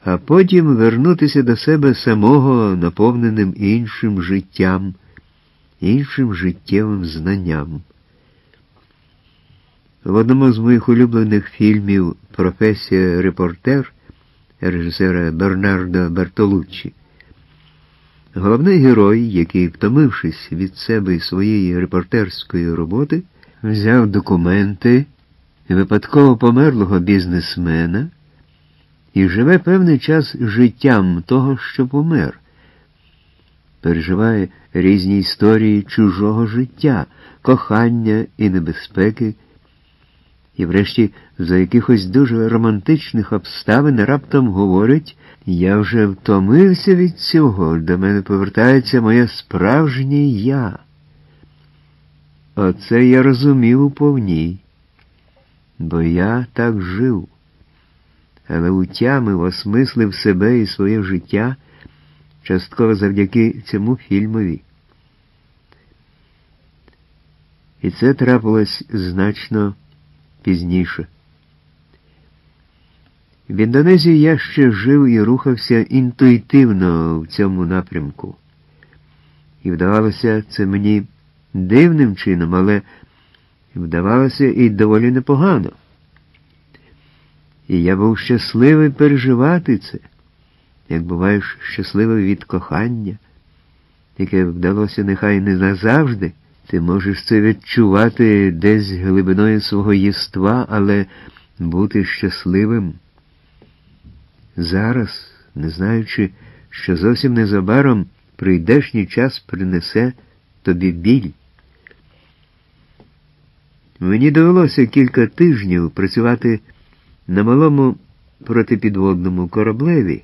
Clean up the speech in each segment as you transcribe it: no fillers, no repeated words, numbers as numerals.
а потім вернутися до себе самого, наповненим іншим життям, іншим життєвим знанням. В одному з моїх улюблених фільмів «Професія репортер» режисера Бернардо Бертолуччі головний герой, який, втомившись від себе і своєї репортерської роботи, взяв документи випадково померлого бізнесмена і живе певний час життям того, що помер. Переживає різні історії чужого життя, кохання і небезпеки, і врешті за якихось дуже романтичних обставин раптом говорить: «Я вже втомився від цього, до мене повертається моє справжнє я». Оце я розумів уповні, бо я так жив, але утямив, осмислив себе і своє життя частково завдяки цьому фільмові. І це трапилось значно пізніше. В Індонезії я ще жив і рухався інтуїтивно в цьому напрямку. І вдавалося це мені дивним чином, але вдавалося і доволі непогано. І я був щасливий переживати це, як буваєш щасливий від кохання, яке вдалося нехай не назавжди. Ти можеш це відчувати десь глибиною свого єства, але бути щасливим зараз, не знаючи, що зовсім незабаром прийдешній час принесе тобі біль. Мені довелося кілька тижнів працювати на малому протипідводному кораблеві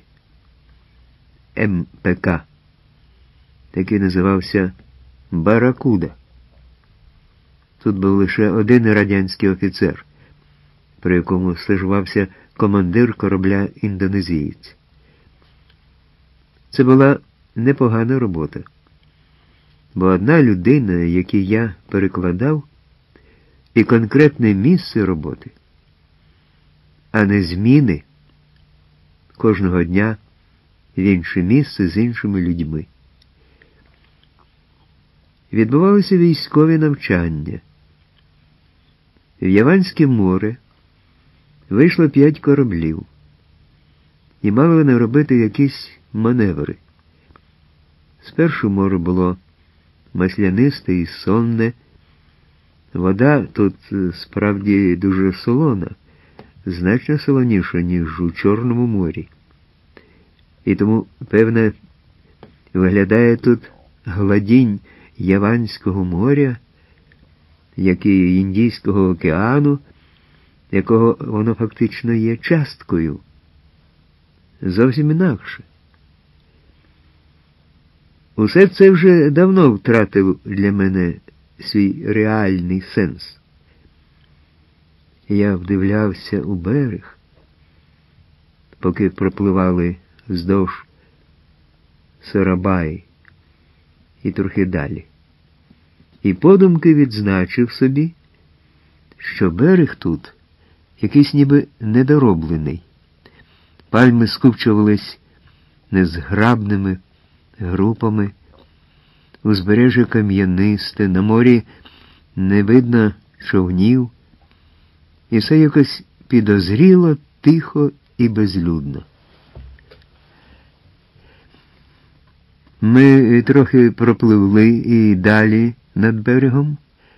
МПК, такий називався «Баракуда». Тут був лише один радянський офіцер, при якому стажувався командир корабля індонезієць. Це була непогана робота, бо одна людина, якій я перекладав, і конкретне місце роботи, а не зміни кожного дня в інше місце з іншими людьми. Відбувалися військові навчання. В Яванське море вийшло 5 кораблів, і мали вони робити якісь маневри. Спершу море було маслянисте і сонне. Вода тут справді дуже солона, значно солоніша, ніж у Чорному морі. І тому, певне, виглядає тут гладінь Яванського моря, як і Індійського океану, якого воно фактично є часткою. Зовсім інакше. Усе це вже давно втратив для мене свій реальний сенс. Я вдивлявся у берег, поки пропливали вздовж Сурабаї і трохи далі. І подумки відзначив собі, що берег тут якийсь ніби недороблений. Пальми скупчувались незграбними групами, узбережжя кам'янисте, на морі не видно човнів, і все якось підозріло, тихо і безлюдно. Ми трохи пропливли і далі над берегом,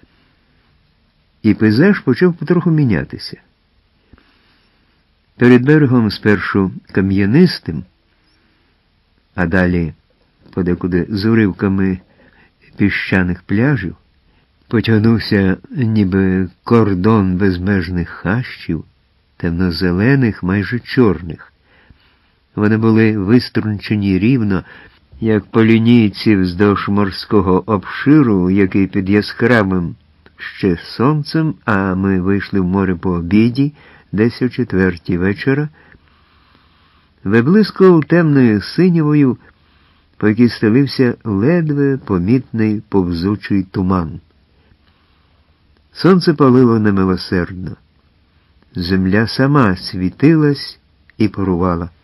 і пейзаж почав потроху мінятися. Перед берегом спершу кам'янистим, а далі подекуди з уривками піщаних пляжів, потягнувся ніби кордон безмежних хащів, темно-зелених, майже чорних. Вони були виструнчені рівно, як по лінійці вздовж морського обширу, який під яскравим ще сонцем, а ми вийшли в море по обіді, десь о 4 вечора, виблискував темною синєвою, по якій стелився ледве помітний повзучий туман. Сонце палило немилосердно. Земля сама світилась і парувала.